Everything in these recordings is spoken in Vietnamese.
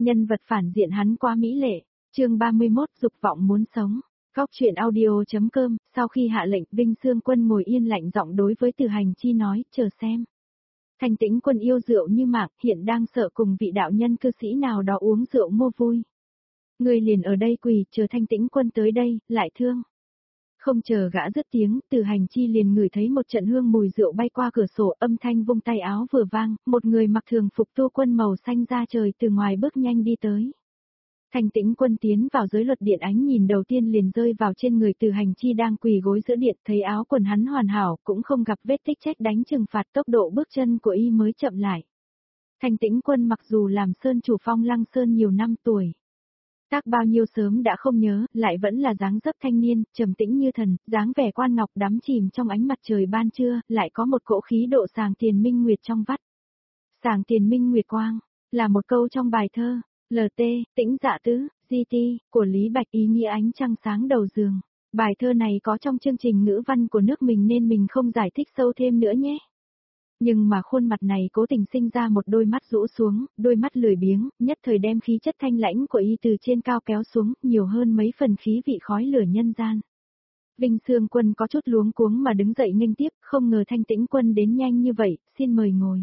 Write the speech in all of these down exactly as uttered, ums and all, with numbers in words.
Nhân vật phản diện hắn quá mỹ lệ. Chương ba mươi mốt dục vọng muốn sống. Góc truyện audio.com, sau khi hạ lệnh, Vinh Xương Quân ngồi yên lạnh giọng đối với Từ Hành Chi nói, chờ xem. Thanh Tĩnh Quân yêu rượu như mạng, hiện đang sợ cùng vị đạo nhân cư sĩ nào đó uống rượu mua vui. Người liền ở đây quỳ, chờ Thanh Tĩnh Quân tới đây, lại thương. Không chờ gã dứt tiếng, Từ Hành Chi liền ngửi thấy một trận hương mùi rượu bay qua cửa sổ, âm thanh vung tay áo vừa vang, một người mặc thường phục tu quân màu xanh ra trời từ ngoài bước nhanh đi tới. Thanh Tĩnh Quân tiến vào giới luật điện, ánh nhìn đầu tiên liền rơi vào trên người Từ Hành Chi đang quỳ gối giữa điện, thấy áo quần hắn hoàn hảo, cũng không gặp vết tích trách đánh trừng phạt, tốc độ bước chân của y mới chậm lại. Thanh Tĩnh Quân mặc dù làm sơn chủ Phong Lăng Sơn nhiều năm tuổi, tác bao nhiêu sớm đã không nhớ, lại vẫn là dáng dấp thanh niên, trầm tĩnh như thần, dáng vẻ quan ngọc đắm chìm trong ánh mặt trời ban trưa, lại có một cỗ khí độ sàng tiền minh nguyệt trong vắt. Sàng tiền minh nguyệt quang, là một câu trong bài thơ, lờ tê, tĩnh dạ tứ, gi ti, của Lý Bạch, ý nghĩa ánh trăng sáng đầu giường. Bài thơ này có trong chương trình ngữ văn của nước mình nên mình không giải thích sâu thêm nữa nhé. Nhưng mà khuôn mặt này cố tình sinh ra một đôi mắt rũ xuống, đôi mắt lười biếng, nhất thời đem khí chất thanh lãnh của y từ trên cao kéo xuống, nhiều hơn mấy phần khí vị khói lửa nhân gian. Vinh Xương Quân có chút luống cuống mà đứng dậy nghênh tiếp, không ngờ Thanh Tĩnh Quân đến nhanh như vậy, xin mời ngồi.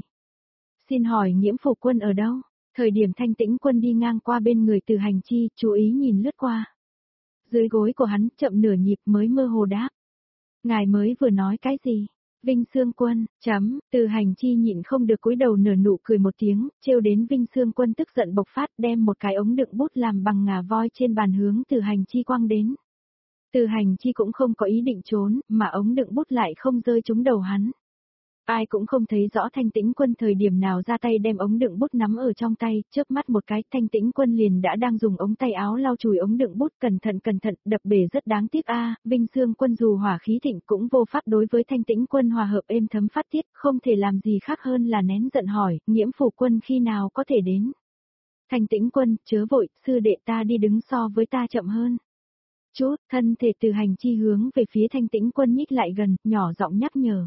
Xin hỏi Nghiễm Phủ Quân ở đâu? Thời điểm Thanh Tĩnh Quân đi ngang qua bên người Từ Hành Chi, chú ý nhìn lướt qua. Dưới gối của hắn chậm nửa nhịp mới mơ hồ đáp. Ngài mới vừa nói cái gì? Vinh Xương Quân, chấm, Từ Hành Chi nhịn không được cúi đầu nở nụ cười một tiếng, trêu đến Vinh Xương Quân tức giận bộc phát, đem một cái ống đựng bút làm bằng ngà voi trên bàn hướng Từ Hành Chi quăng đến. Từ Hành Chi cũng không có ý định trốn, mà ống đựng bút lại không rơi trúng đầu hắn. Ai cũng không thấy rõ Thanh Tĩnh Quân thời điểm nào ra tay đem ống đựng bút nắm ở trong tay, chớp mắt một cái, Thanh Tĩnh Quân liền đã đang dùng ống tay áo lau chùi ống đựng bút, cẩn thận cẩn thận, đập bể rất đáng tiếc a. À, Vinh Xương Quân dù hỏa khí thịnh cũng vô pháp đối với Thanh Tĩnh Quân hòa hợp êm thấm phát tiết, không thể làm gì khác hơn là nén giận hỏi, Nghiễm Phủ Quân khi nào có thể đến? Thanh Tĩnh Quân, chớ vội, sư đệ ta đi đứng so với ta chậm hơn. Chút, thân thể Từ Hành Chi hướng về phía Thanh Tĩnh Quân nhích lại gần, nhỏ giọng nhắc nhở.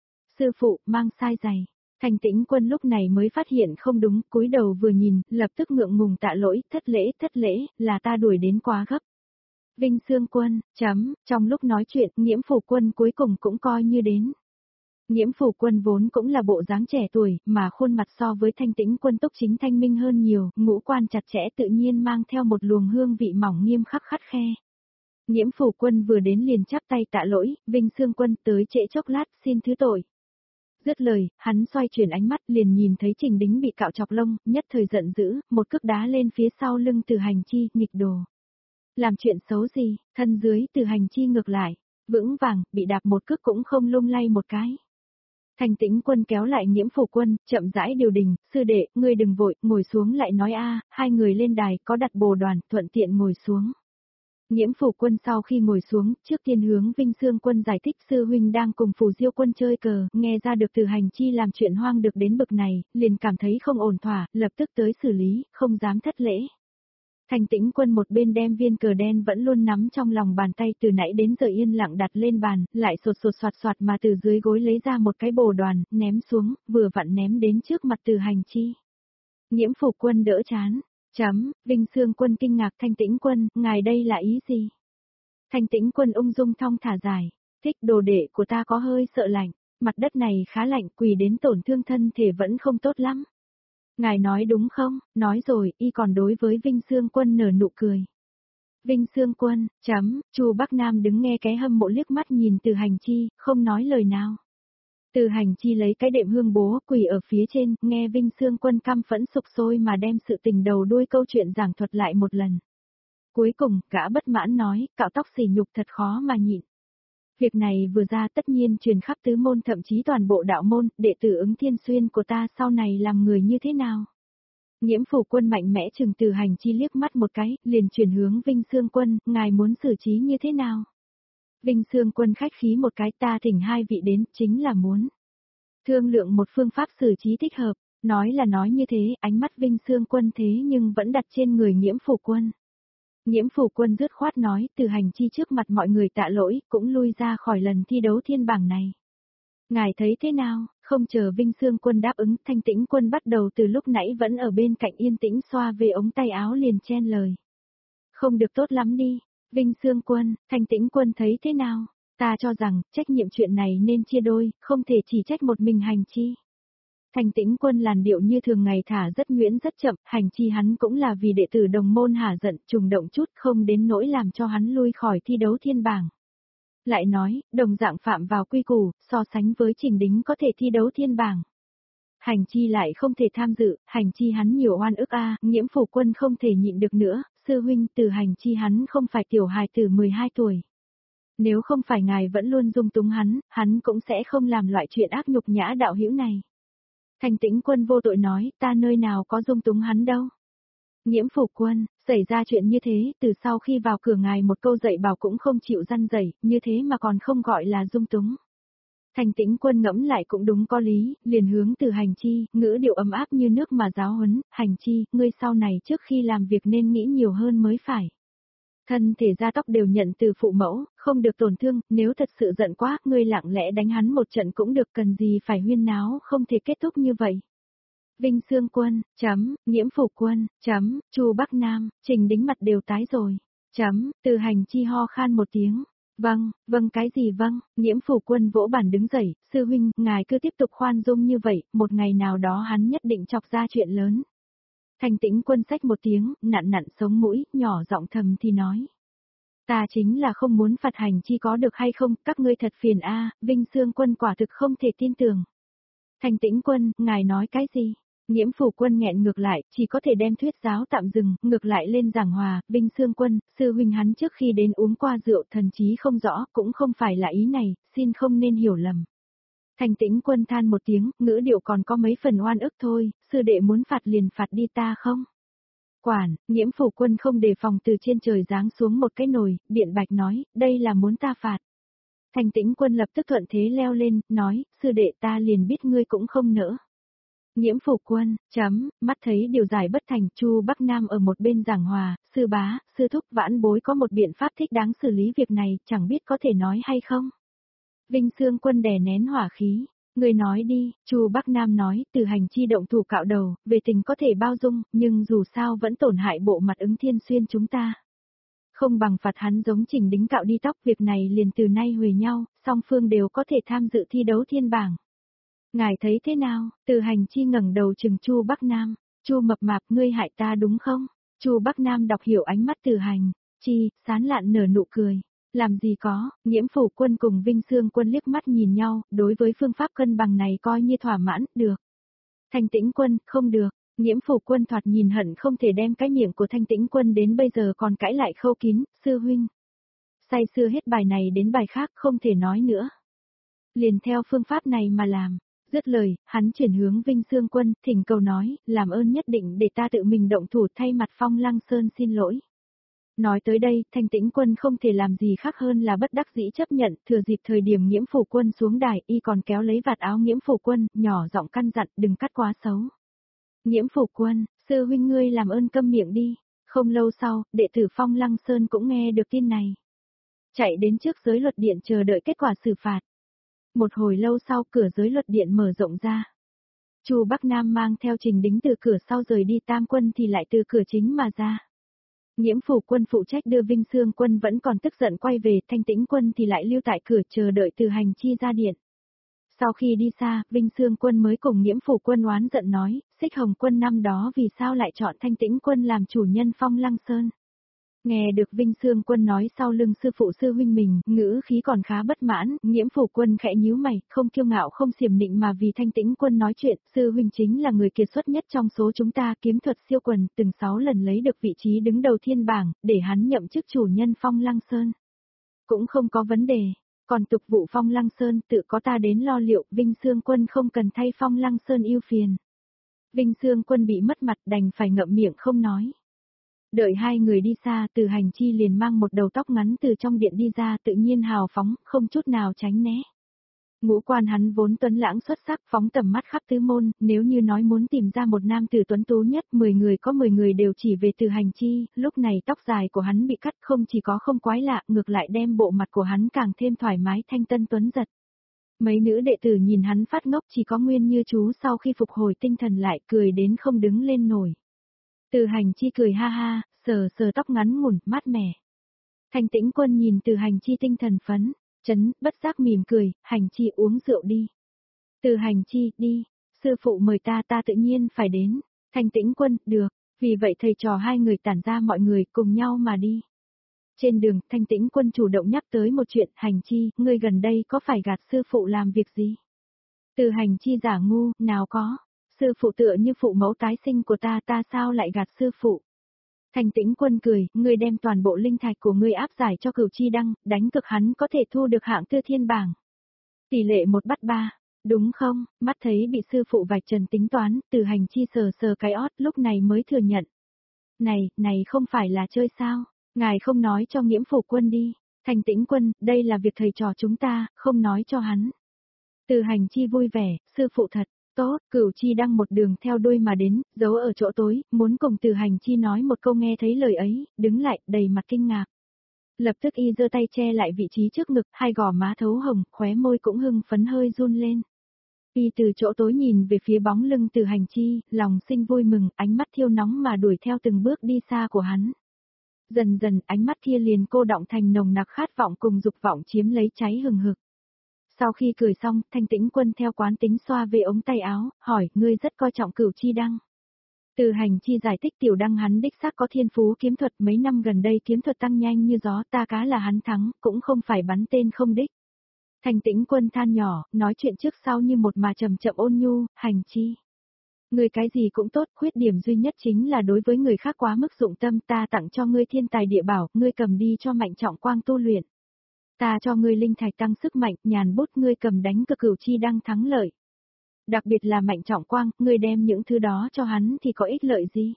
Sư phụ, mang sai giày. Thanh Tĩnh Quân lúc này mới phát hiện không đúng, cúi đầu vừa nhìn, lập tức ngượng ngùng tạ lỗi, thất lễ, thất lễ, là ta đuổi đến quá gấp. Vinh Xương Quân, chấm, trong lúc nói chuyện, Nghiễm Phủ Quân cuối cùng cũng coi như đến. Nghiễm Phủ Quân vốn cũng là bộ dáng trẻ tuổi, mà khuôn mặt so với Thanh Tĩnh Quân túc chính thanh minh hơn nhiều, ngũ quan chặt chẽ tự nhiên mang theo một luồng hương vị mỏng nghiêm khắc khắt khe. Nghiễm Phủ Quân vừa đến liền chắp tay tạ lỗi, Vinh Xương Quân tới trễ chốc lát, xin thứ tội. Dứt lời, hắn xoay chuyển ánh mắt liền nhìn thấy Trình Đính bị cạo chọc lông, nhất thời giận dữ, một cước đá lên phía sau lưng Từ Hành Chi, nghịch đồ. Làm chuyện xấu gì, thân dưới Từ Hành Chi ngược lại, vững vàng, bị đạp một cước cũng không lung lay một cái. Thanh Tĩnh Quân kéo lại Nghiễm Phủ Quân, chậm rãi điều đình, sư đệ, ngươi đừng vội, ngồi xuống lại nói a. Hai người lên đài, có đặt bồ đoàn, thuận tiện ngồi xuống. Nghiễm Phủ Quân sau khi ngồi xuống, trước tiên hướng Vinh Xương Quân giải thích sư huynh đang cùng Phù Diêu Quân chơi cờ, nghe ra được Từ Hành Chi làm chuyện hoang được đến bực này, liền cảm thấy không ổn thỏa, lập tức tới xử lý, không dám thất lễ. Thanh Tĩnh Quân một bên đem viên cờ đen vẫn luôn nắm trong lòng bàn tay từ nãy đến giờ yên lặng đặt lên bàn, lại sột sột soạt soạt mà từ dưới gối lấy ra một cái bồ đoàn, ném xuống, vừa vặn ném đến trước mặt Từ Hành Chi. Nghiễm Phủ Quân đỡ chán. Chấm, Vinh Xương Quân kinh ngạc. Thanh Tĩnh Quân, ngài đây là ý gì? Thanh Tĩnh Quân ung dung thong thả dài, thích đồ đệ của ta có hơi sợ lạnh, mặt đất này khá lạnh, quỳ đến tổn thương thân thể vẫn không tốt lắm. Ngài nói đúng không? Nói rồi, y còn đối với Vinh Xương Quân nở nụ cười. Vinh Xương Quân, chấm, Chu Bắc Nam đứng nghe cái hâm mộ liếc mắt nhìn Từ Hành Chi, không nói lời nào. Từ Hành Chi lấy cái đệm hương bố quỳ ở phía trên, nghe Vinh Xương Quân căm phẫn sục sôi mà đem sự tình đầu đuôi câu chuyện giảng thuật lại một lần. Cuối cùng, gã bất mãn nói, cạo tóc xỉ nhục thật khó mà nhịn. Việc này vừa ra tất nhiên truyền khắp tứ môn thậm chí toàn bộ đạo môn, đệ tử Ứng Thiên Xuyên của ta sau này làm người như thế nào? Nghiễm Phủ Quân mạnh mẽ chừng Từ Hành Chi liếc mắt một cái, liền chuyển hướng Vinh Xương Quân, ngài muốn xử trí như thế nào? Vinh Xương Quân khách khí một cái, ta thỉnh hai vị đến, chính là muốn thương lượng một phương pháp xử trí thích hợp, nói là nói như thế, ánh mắt Vinh Xương Quân thế nhưng vẫn đặt trên người Nghiễm Phủ Quân. Nghiễm Phủ Quân dứt khoát nói, Từ Hành Chi trước mặt mọi người tạ lỗi, cũng lui ra khỏi lần thi đấu thiên bảng này. Ngài thấy thế nào? Không chờ Vinh Xương Quân đáp ứng, Thanh Tĩnh Quân bắt đầu từ lúc nãy vẫn ở bên cạnh yên tĩnh xoa về ống tay áo liền chen lời. Không được tốt lắm đi. Vinh Xương Quân, Thanh Tĩnh Quân thấy thế nào? Ta cho rằng, trách nhiệm chuyện này nên chia đôi, không thể chỉ trách một mình Hành Chi. Thanh Tĩnh Quân làn điệu như thường ngày thả rất nhuyễn rất chậm, Hành Chi hắn cũng là vì đệ tử đồng môn hả giận, trùng động chút không đến nỗi làm cho hắn lui khỏi thi đấu thiên bảng. Lại nói, đồng dạng phạm vào quy củ, so sánh với Trình Đính có thể thi đấu thiên bảng. Hành Chi lại không thể tham dự, Hành Chi hắn nhiều oan ức a, Nghiễm Phủ Quân không thể nhịn được nữa, sư huynh từ Hành Chi hắn không phải tiểu hài tử mười hai tuổi. Nếu không phải ngài vẫn luôn dung túng hắn, hắn cũng sẽ không làm loại chuyện ác nhục nhã đạo hữu này. Thanh Tĩnh Quân vô tội nói, ta nơi nào có dung túng hắn đâu. Nghiễm Phủ Quân, xảy ra chuyện như thế, từ sau khi vào cửa ngài một câu dạy bảo cũng không chịu răn dạy, như thế mà còn không gọi là dung túng. Thanh Tĩnh Quân ngẫm lại cũng đúng có lý, liền hướng từ Hành Chi, ngữ điệu ấm áp như nước mà giáo huấn, Hành Chi, ngươi sau này trước khi làm việc nên nghĩ nhiều hơn mới phải. Thân thể da tóc đều nhận từ phụ mẫu, không được tổn thương, nếu thật sự giận quá, ngươi lặng lẽ đánh hắn một trận cũng được, cần gì phải huyên náo, không thể kết thúc như vậy. Vinh Xương Quân, chấm, Nghiễm Phủ Quân, chấm, Chu Bắc Nam, Trình Đính mặt đều tái rồi, chấm, từ Hành Chi ho khan một tiếng. Vâng, vâng cái gì vâng, Nghiễm Phủ Quân vỗ bàn đứng dậy, sư huynh, ngài cứ tiếp tục khoan dung như vậy, một ngày nào đó hắn nhất định chọc ra chuyện lớn. Thanh Tĩnh Quân xách một tiếng, nặn nặn sống mũi, nhỏ giọng thầm thì nói. Ta chính là không muốn phạt Hành Chi có được hay không, các ngươi thật phiền a, Vinh Xương Quân quả thực không thể tin tưởng. Thanh Tĩnh Quân, ngài nói cái gì? Nghiễm Phủ Quân nghẹn ngược lại, chỉ có thể đem thuyết giáo tạm dừng, ngược lại lên giảng hòa, Vinh Xương Quân, sư huynh hắn trước khi đến uống qua rượu thần trí không rõ, cũng không phải là ý này, xin không nên hiểu lầm. Thanh Tĩnh Quân than một tiếng, ngữ điệu còn có mấy phần oan ức thôi, sư đệ muốn phạt liền phạt đi ta không? Quản, Nghiễm Phủ Quân không đề phòng từ trên trời giáng xuống một cái nồi, biện bạch nói, đây là muốn ta phạt. Thanh Tĩnh Quân lập tức thuận thế leo lên, nói, sư đệ ta liền biết ngươi cũng không nỡ. Nghiễm Phủ Quân, chấm, mắt thấy điều giải bất thành, Chu Bắc Nam ở một bên giảng hòa, sư bá, sư thúc vãn bối có một biện pháp thích đáng xử lý việc này, chẳng biết có thể nói hay không. Vinh Xương Quân đè nén hỏa khí, người nói đi, Chu Bắc Nam nói, từ Hành Chi động thủ cạo đầu, về tình có thể bao dung, nhưng dù sao vẫn tổn hại bộ mặt Ứng Thiên Xuyên chúng ta. Không bằng phạt hắn giống Trình Đính cạo đi tóc, việc này liền từ nay huề nhau, song phương đều có thể tham dự thi đấu thiên bảng. Ngài thấy thế nào? Từ Hành Chi ngẩng đầu chừng Chu Bắc Nam, Chu mập mạp ngươi hại ta đúng không? Chu Bắc Nam đọc hiểu ánh mắt Từ Hành Chi, sán lạn nở nụ cười. Làm gì có, Nghiễm Phủ Quân cùng Vinh Xương Quân liếc mắt nhìn nhau, đối với phương pháp cân bằng này coi như thỏa mãn, được. Thanh Tĩnh Quân, không được. Nghiễm Phủ Quân thoạt nhìn hận không thể đem cái miệng của Thanh Tĩnh Quân đến bây giờ còn cãi lại khâu kín, sư huynh. Say xưa hết bài này đến bài khác không thể nói nữa. Liền theo phương pháp này mà làm. Dứt lời, hắn chuyển hướng Vinh Xương Quân, thỉnh cầu nói, làm ơn nhất định để ta tự mình động thủ thay mặt Phong Lăng Sơn xin lỗi. Nói tới đây, Thanh Tĩnh Quân không thể làm gì khác hơn là bất đắc dĩ chấp nhận, thừa dịp thời điểm Nghiễm Phủ Quân xuống đài, y còn kéo lấy vạt áo Nghiễm Phủ Quân, nhỏ giọng căn dặn, đừng cắt quá xấu. Nghiễm Phủ Quân, sư huynh ngươi làm ơn câm miệng đi. Không lâu sau, đệ tử Phong Lăng Sơn cũng nghe được tin này. Chạy đến trước giới luật điện chờ đợi kết quả xử phạt. Một hồi lâu sau cửa giới luật điện mở rộng ra. Chu Bắc Nam mang theo Trình Đính từ cửa sau rời đi, Tam Quân thì lại từ cửa chính mà ra. Nghiễm Phủ Quân phụ trách đưa Vinh Xương Quân vẫn còn tức giận quay về, Thanh Tĩnh Quân thì lại lưu tại cửa chờ đợi Từ Hành Chi ra điện. Sau khi đi xa, Vinh Xương Quân mới cùng Nghiễm Phủ Quân oán giận nói, Xích Hồng Quân năm đó vì sao lại chọn Thanh Tĩnh Quân làm chủ nhân Phong Lăng Sơn. Nghe được Vinh Xương Quân nói sau lưng sư phụ sư huynh mình, ngữ khí còn khá bất mãn, Nghiễm Phủ Quân khẽ nhíu mày, không kiêu ngạo không xiểm nịnh mà vì Thanh Tĩnh Quân nói chuyện, sư huynh chính là người kiệt xuất nhất trong số chúng ta, kiếm thuật siêu quần, từng sáu lần lấy được vị trí đứng đầu thiên bảng, để hắn nhậm chức chủ nhân Phong Lăng Sơn. Cũng không có vấn đề, còn tục vụ Phong Lăng Sơn tự có ta đến lo liệu, Vinh Xương Quân không cần thay Phong Lăng Sơn ưu phiền. Vinh Xương Quân bị mất mặt đành phải ngậm miệng không nói. Đợi hai người đi xa, Từ Hành Chi liền mang một đầu tóc ngắn từ trong điện đi ra, tự nhiên hào phóng, không chút nào tránh né. Ngũ quan hắn vốn tuấn lãng xuất sắc, phóng tầm mắt khắp tứ môn, nếu như nói muốn tìm ra một nam tử tuấn tú nhất, mười người có mười người đều chỉ về Từ Hành Chi, lúc này tóc dài của hắn bị cắt không chỉ có không quái lạ, ngược lại đem bộ mặt của hắn càng thêm thoải mái thanh tân tuấn giật. Mấy nữ đệ tử nhìn hắn phát ngốc, chỉ có Nguyên Như chú sau khi phục hồi tinh thần lại cười đến không đứng lên nổi. Từ Hành Chi cười ha ha, sờ sờ tóc ngắn ngủn, mát mẻ. Thanh Tĩnh Quân nhìn Từ Hành Chi tinh thần phấn, chấn, bất giác mỉm cười, Hành Chi uống rượu đi. Từ Hành Chi, đi, sư phụ mời ta ta tự nhiên phải đến. Thanh Tĩnh Quân, được, vì vậy thầy trò hai người tản ra mọi người cùng nhau mà đi. Trên đường, Thanh Tĩnh Quân chủ động nhắc tới một chuyện, Hành Chi, ngươi gần đây có phải gạt sư phụ làm việc gì? Từ Hành Chi giả ngu, nào có, sư phụ tựa như phụ mẫu tái sinh của ta ta sao lại gạt sư phụ? Thanh Tĩnh Quân cười, ngươi đem toàn bộ linh thạch của ngươi áp giải cho Cửu Chi Đăng, đánh cực hắn có thể thu được hạng tư thiên bảng. Tỷ lệ một bắt ba, đúng không? Mắt thấy bị sư phụ vạch trần tính toán, Từ Hành Chi sờ sờ cái ót lúc này mới thừa nhận. Này, này không phải là chơi sao? Ngài không nói cho Nghiễm Phủ Quân đi. Thanh Tĩnh Quân, đây là việc thầy trò chúng ta, không nói cho hắn. Từ Hành Chi vui vẻ, sư phụ thật. Tốt, Cửu Chi Đăng một đường theo đuôi mà đến, giấu ở chỗ tối, muốn cùng Từ Hành Chi nói một câu nghe thấy lời ấy, đứng lại, đầy mặt kinh ngạc. Lập tức y giơ tay che lại vị trí trước ngực, hai gò má thấu hồng, khóe môi cũng hưng phấn hơi run lên. Y từ chỗ tối nhìn về phía bóng lưng Từ Hành Chi, lòng sinh vui mừng, ánh mắt thiêu nóng mà đuổi theo từng bước đi xa của hắn. Dần dần ánh mắt kia liền cô đọng thành nồng nặc khát vọng cùng dục vọng chiếm lấy cháy hừng hực. Sau khi cười xong, Thanh Tĩnh Quân theo quán tính xoa về ống tay áo, hỏi, ngươi rất coi trọng Cửu Chi Đăng. Từ Hành Chi giải thích Tiểu Đăng hắn đích xác có thiên phú kiếm thuật, mấy năm gần đây kiếm thuật tăng nhanh như gió, ta cá là hắn thắng, cũng không phải bắn tên không đích. Thanh Tĩnh Quân than nhỏ, nói chuyện trước sau như một mà chậm chậm ôn nhu, Hành Chi. Ngươi cái gì cũng tốt, khuyết điểm duy nhất chính là đối với người khác quá mức dụng tâm, ta tặng cho ngươi thiên tài địa bảo, ngươi cầm đi cho Mạnh Trọng Quang tu luyện. Ta cho ngươi linh thạch tăng sức mạnh, nhàn bút ngươi cầm đánh cực Cửu Chi Đăng thắng lợi. Đặc biệt là Mạnh Trọng Quang, ngươi đem những thứ đó cho hắn thì có ích lợi gì?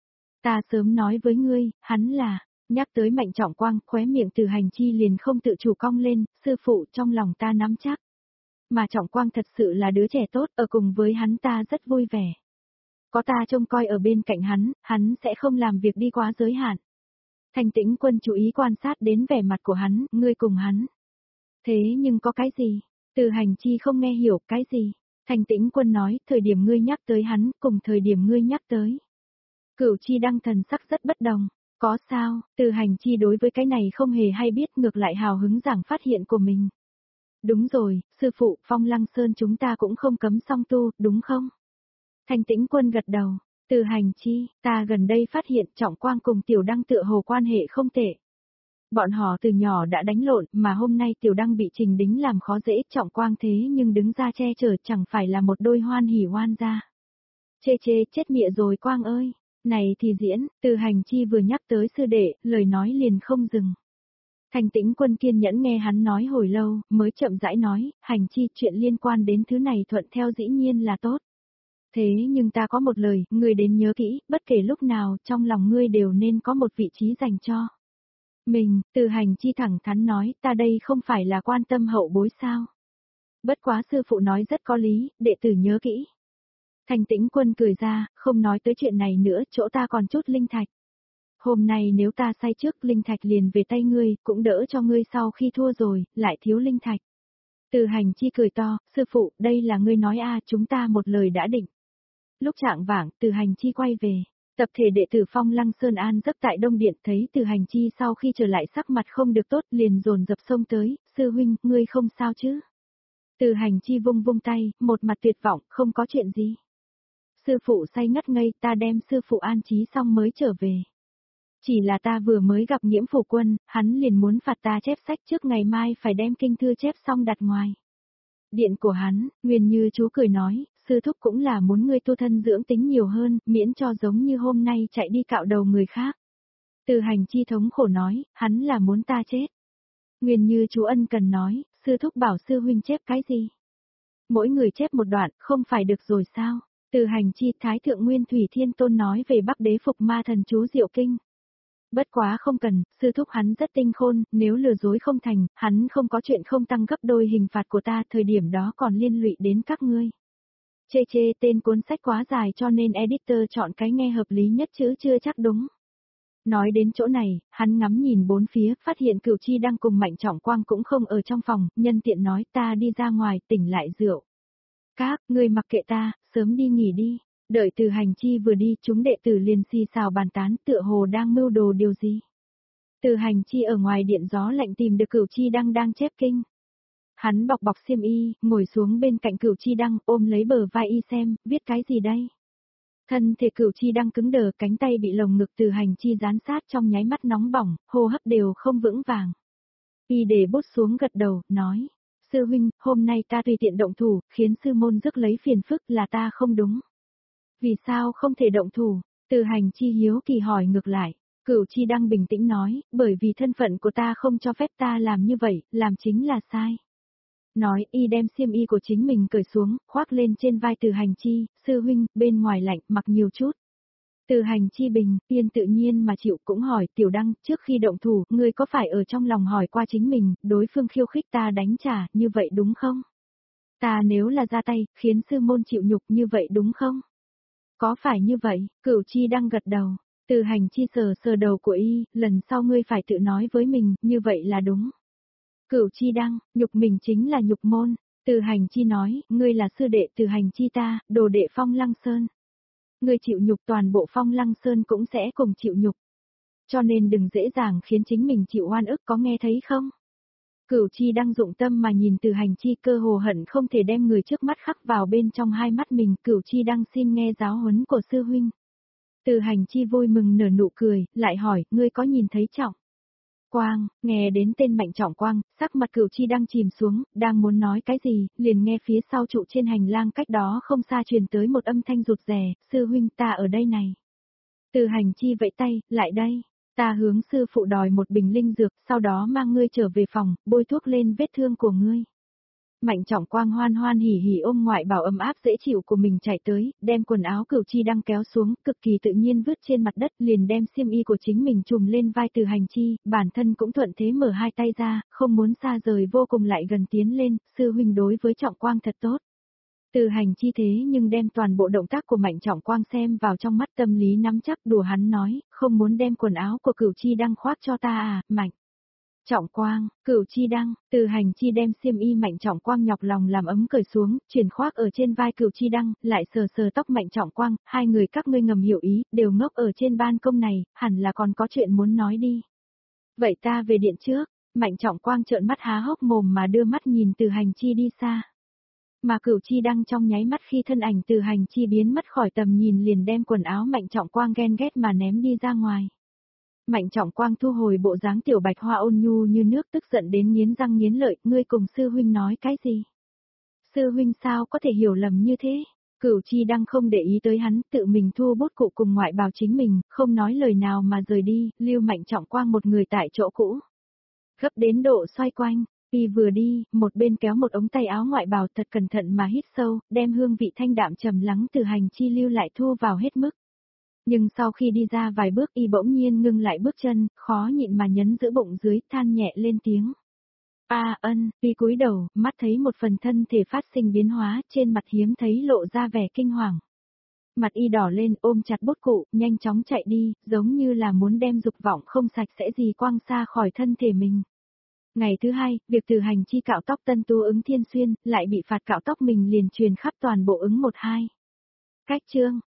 Ta sớm nói với ngươi, hắn là, nhắc tới Mạnh Trọng Quang, khóe miệng Từ Hành Chi liền không tự chủ cong lên, sư phụ trong lòng ta nắm chắc. Mà Trọng Quang thật sự là đứa trẻ tốt, ở cùng với hắn ta rất vui vẻ. Có ta trông coi ở bên cạnh hắn, hắn sẽ không làm việc đi quá giới hạn. Thanh Tĩnh Quân chú ý quan sát đến vẻ mặt của hắn, ngươi cùng hắn. Thế nhưng có cái gì? Từ Hành Chi không nghe hiểu cái gì? Thanh Tĩnh Quân nói, thời điểm ngươi nhắc tới hắn, cùng thời điểm ngươi nhắc tới. Cửu Chi Đăng thần sắc rất bất đồng. Có sao, Từ Hành Chi đối với cái này không hề hay biết, ngược lại hào hứng giảng phát hiện của mình. Đúng rồi, sư phụ, Phong Lăng Sơn chúng ta cũng không cấm song tu, đúng không? Thanh Tĩnh Quân gật đầu. Từ Hành Chi, ta gần đây phát hiện Trọng Quang cùng Tiểu Đăng tựa hồ quan hệ không tệ. Bọn họ từ nhỏ đã đánh lộn, mà hôm nay Tiểu Đăng bị Trình Đính làm khó dễ, Trọng Quang thế nhưng đứng ra che chở, chẳng phải là một đôi hoan hỉ hoan gia. Chê chê, chết mịa rồi Quang ơi, này thì diễn, Từ Hành Chi vừa nhắc tới sư đệ, lời nói liền không dừng. Thanh Tĩnh Quân kiên nhẫn nghe hắn nói hồi lâu, mới chậm rãi nói, Hành Chi, chuyện liên quan đến thứ này thuận theo dĩ nhiên là tốt. Thế nhưng ta có một lời, ngươi đến nhớ kỹ, bất kể lúc nào, trong lòng ngươi đều nên có một vị trí dành cho mình. Từ Hành Chi thẳng thắn nói, ta đây không phải là quan tâm hậu bối sao. Bất quá sư phụ nói rất có lý, đệ tử nhớ kỹ. Thanh Tĩnh Quân cười ra, không nói tới chuyện này nữa, chỗ ta còn chút linh thạch. Hôm nay nếu ta say trước, linh thạch liền về tay ngươi, cũng đỡ cho ngươi sau khi thua rồi, lại thiếu linh thạch. Từ Hành Chi cười to, sư phụ, đây là ngươi nói a, chúng ta một lời đã định. Lúc trạng vạng, Từ Hành Chi quay về. Tập thể đệ tử Phong Lăng Sơn An giấc tại Đông Điện, thấy Từ Hành Chi sau khi trở lại sắc mặt không được tốt, liền dồn dập xông tới, sư huynh, ngươi không sao chứ? Từ Hành Chi vung vung tay, một mặt tuyệt vọng, không có chuyện gì. Sư phụ say ngất ngây, ta đem sư phụ an trí xong mới trở về. Chỉ là ta vừa mới gặp Nghiễm Phủ Quân, hắn liền muốn phạt ta chép sách trước ngày mai phải đem kinh thư chép xong đặt ngoài điện của hắn. Nguyên Như chú cười nói, sư thúc cũng là muốn ngươi tu thân dưỡng tính nhiều hơn, miễn cho giống như hôm nay chạy đi cạo đầu người khác. Từ Hành Chi thống khổ nói, hắn là muốn ta chết. Nguyên Như chú ân cần nói, sư thúc bảo sư huynh chép cái gì? Mỗi người chép một đoạn, không phải được rồi sao? Từ Hành Chi, Thái thượng Nguyên Thủy Thiên Tôn nói về Bắc Đế Phục Ma Thần chú Diệu Kinh. Bất quá không cần, sư thúc hắn rất tinh khôn, nếu lừa dối không thành, hắn không có chuyện không tăng gấp đôi hình phạt của ta, thời điểm đó còn liên lụy đến các ngươi. Chê chê, tên cuốn sách quá dài cho nên editor chọn cái nghe hợp lý nhất chứ chưa chắc đúng. Nói đến chỗ này, hắn ngắm nhìn bốn phía, phát hiện Cửu Chi đang cùng Mạnh Trọng Quang cũng không ở trong phòng, nhân tiện nói ta đi ra ngoài tỉnh lại rượu. Các, ngươi mặc kệ ta, sớm đi nghỉ đi. Đợi Từ Hành Chi vừa đi, chúng đệ tử liền xì xào bàn tán tựa hồ đang mưu đồ điều gì. Từ Hành Chi ở ngoài điện gió lạnh tìm được Cửu Chi đang đang chép kinh. Hắn bọc bọc xiêm y, ngồi xuống bên cạnh Cửu Chi Đăng, ôm lấy bờ vai y xem, viết cái gì đây? Thân thể Cửu Chi Đăng cứng đờ, cánh tay bị lồng ngực Từ Hành Chi dán sát trong nháy mắt nóng bỏng, hô hấp đều không vững vàng. Y để bút xuống gật đầu, nói, sư huynh, hôm nay ta tùy tiện động thủ, khiến sư môn rước lấy phiền phức là ta không đúng. Vì sao không thể động thủ? Từ Hành Chi hiếu kỳ hỏi ngược lại. Cửu Chi Đăng bình tĩnh nói, bởi vì thân phận của ta không cho phép ta làm như vậy, làm chính là sai. Nói, y đem xiêm y của chính mình cởi xuống, khoác lên trên vai Từ Hành Chi, sư huynh, bên ngoài lạnh, mặc nhiều chút. Từ Hành Chi bình, tiên tự nhiên mà chịu cũng hỏi, Tiểu Đăng, trước khi động thủ, ngươi có phải ở trong lòng hỏi qua chính mình, đối phương khiêu khích ta đánh trả, như vậy đúng không? Ta nếu là ra tay, khiến sư môn chịu nhục như vậy đúng không? Có phải như vậy? Cửu Chi Đăng gật đầu. Từ Hành Chi sờ sờ đầu của y, lần sau ngươi phải tự nói với mình, như vậy là đúng. Cửu Chi Đăng, nhục mình chính là nhục môn. Từ Hành Chi nói, ngươi là sư đệ Từ Hành Chi ta, đồ đệ Phong Lăng Sơn. Ngươi chịu nhục toàn bộ Phong Lăng Sơn cũng sẽ cùng chịu nhục. Cho nên đừng dễ dàng khiến chính mình chịu oan ức, có nghe thấy không? Cửu Chi Đăng dụng tâm mà nhìn Từ Hành Chi, cơ hồ hận không thể đem người trước mắt khắc vào bên trong hai mắt mình. Cửu Chi Đăng xin nghe giáo huấn của sư huynh. Từ Hành Chi vui mừng nở nụ cười, lại hỏi, ngươi có nhìn thấy Trọng Quang? Nghe đến tên Mạnh Trọng Quang, sắc mặt Cửu Chi Đăng chìm xuống, đang muốn nói cái gì, liền nghe phía sau trụ trên hành lang cách đó không xa truyền tới một âm thanh rụt rè, sư huynh ta ở đây này. Từ Hành Chi vẫy tay, lại đây, ta hướng sư phụ đòi một bình linh dược, sau đó mang ngươi trở về phòng, bôi thuốc lên vết thương của ngươi. Mạnh Trọng Quang hoan hoan hỉ hỉ ôm ngoại bảo ấm áp dễ chịu của mình chạy tới, đem quần áo Cửu Chi Đăng kéo xuống, cực kỳ tự nhiên vứt trên mặt đất, liền đem xiêm y của chính mình trùm lên vai Từ Hành Chi, bản thân cũng thuận thế mở hai tay ra, không muốn xa rời vô cùng lại gần tiến lên, sư huynh đối với Trọng Quang thật tốt. Từ Hành Chi thế nhưng đem toàn bộ động tác của Mạnh Trọng Quang xem vào trong mắt, tâm lý nắm chắc, đùa hắn nói, không muốn đem quần áo của Cửu Chi Đăng khoác cho ta à, Mạnh Trọng Quang, Cửu Chi Đăng, Từ Hành Chi đem xiêm y Mạnh Trọng Quang nhọc lòng làm ấm cởi xuống, chuyển khoác ở trên vai Cửu Chi Đăng, lại sờ sờ tóc Mạnh Trọng Quang, hai người các ngươi ngầm hiểu ý, đều ngốc ở trên ban công này, hẳn là còn có chuyện muốn nói đi. Vậy ta về điện trước. Mạnh Trọng Quang trợn mắt há hốc mồm mà đưa mắt nhìn Từ Hành Chi đi xa. Mà Cửu Chi Đăng trong nháy mắt khi thân ảnh Từ Hành Chi biến mất khỏi tầm nhìn liền đem quần áo Mạnh Trọng Quang ghen ghét mà ném đi ra ngoài. Mạnh Trọng Quang thu hồi bộ dáng tiểu bạch hoa ôn nhu như nước, tức giận đến nghiến răng nghiến lợi, ngươi cùng sư huynh nói cái gì? Sư huynh sao có thể hiểu lầm như thế? Cửu Chi Đăng không để ý tới hắn, tự mình thu bút cụ cùng ngoại bào chính mình, không nói lời nào mà rời đi, lưu Mạnh Trọng Quang một người tại chỗ cũ. Gấp đến độ xoay quanh, y vừa đi, một bên kéo một ống tay áo ngoại bào thật cẩn thận mà hít sâu, đem hương vị thanh đạm trầm lắng Từ Hành Chi lưu lại thu vào hết mức. Nhưng sau khi đi ra vài bước y bỗng nhiên ngưng lại bước chân, khó nhịn mà nhấn giữ bụng dưới, than nhẹ lên tiếng. A ân, y cúi đầu, mắt thấy một phần thân thể phát sinh biến hóa, trên mặt hiếm thấy lộ ra vẻ kinh hoàng. Mặt y đỏ lên, ôm chặt bút cụ, nhanh chóng chạy đi, giống như là muốn đem dục vọng không sạch sẽ gì quăng xa khỏi thân thể mình. Ngày thứ hai, việc Từ Hành Chi cạo tóc tân tu ứng Thiên Xuyên, lại bị phạt cạo tóc mình liền truyền khắp toàn bộ ứng một hai. Cách chương